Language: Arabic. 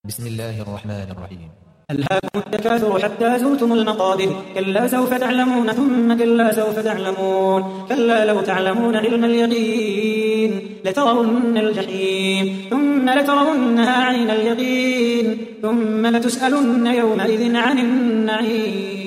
بسم الله الرحمن الرحيم. ألهاكم التكاثر حتى زرتم المقابر كلا سوف تعلمون ثم كلا سوف تعلمون كلا لو تعلمون علم اليقين لترون الجحيم ثم لترونها عين اليقين ثم لتسألن يومئذ عن النعيم.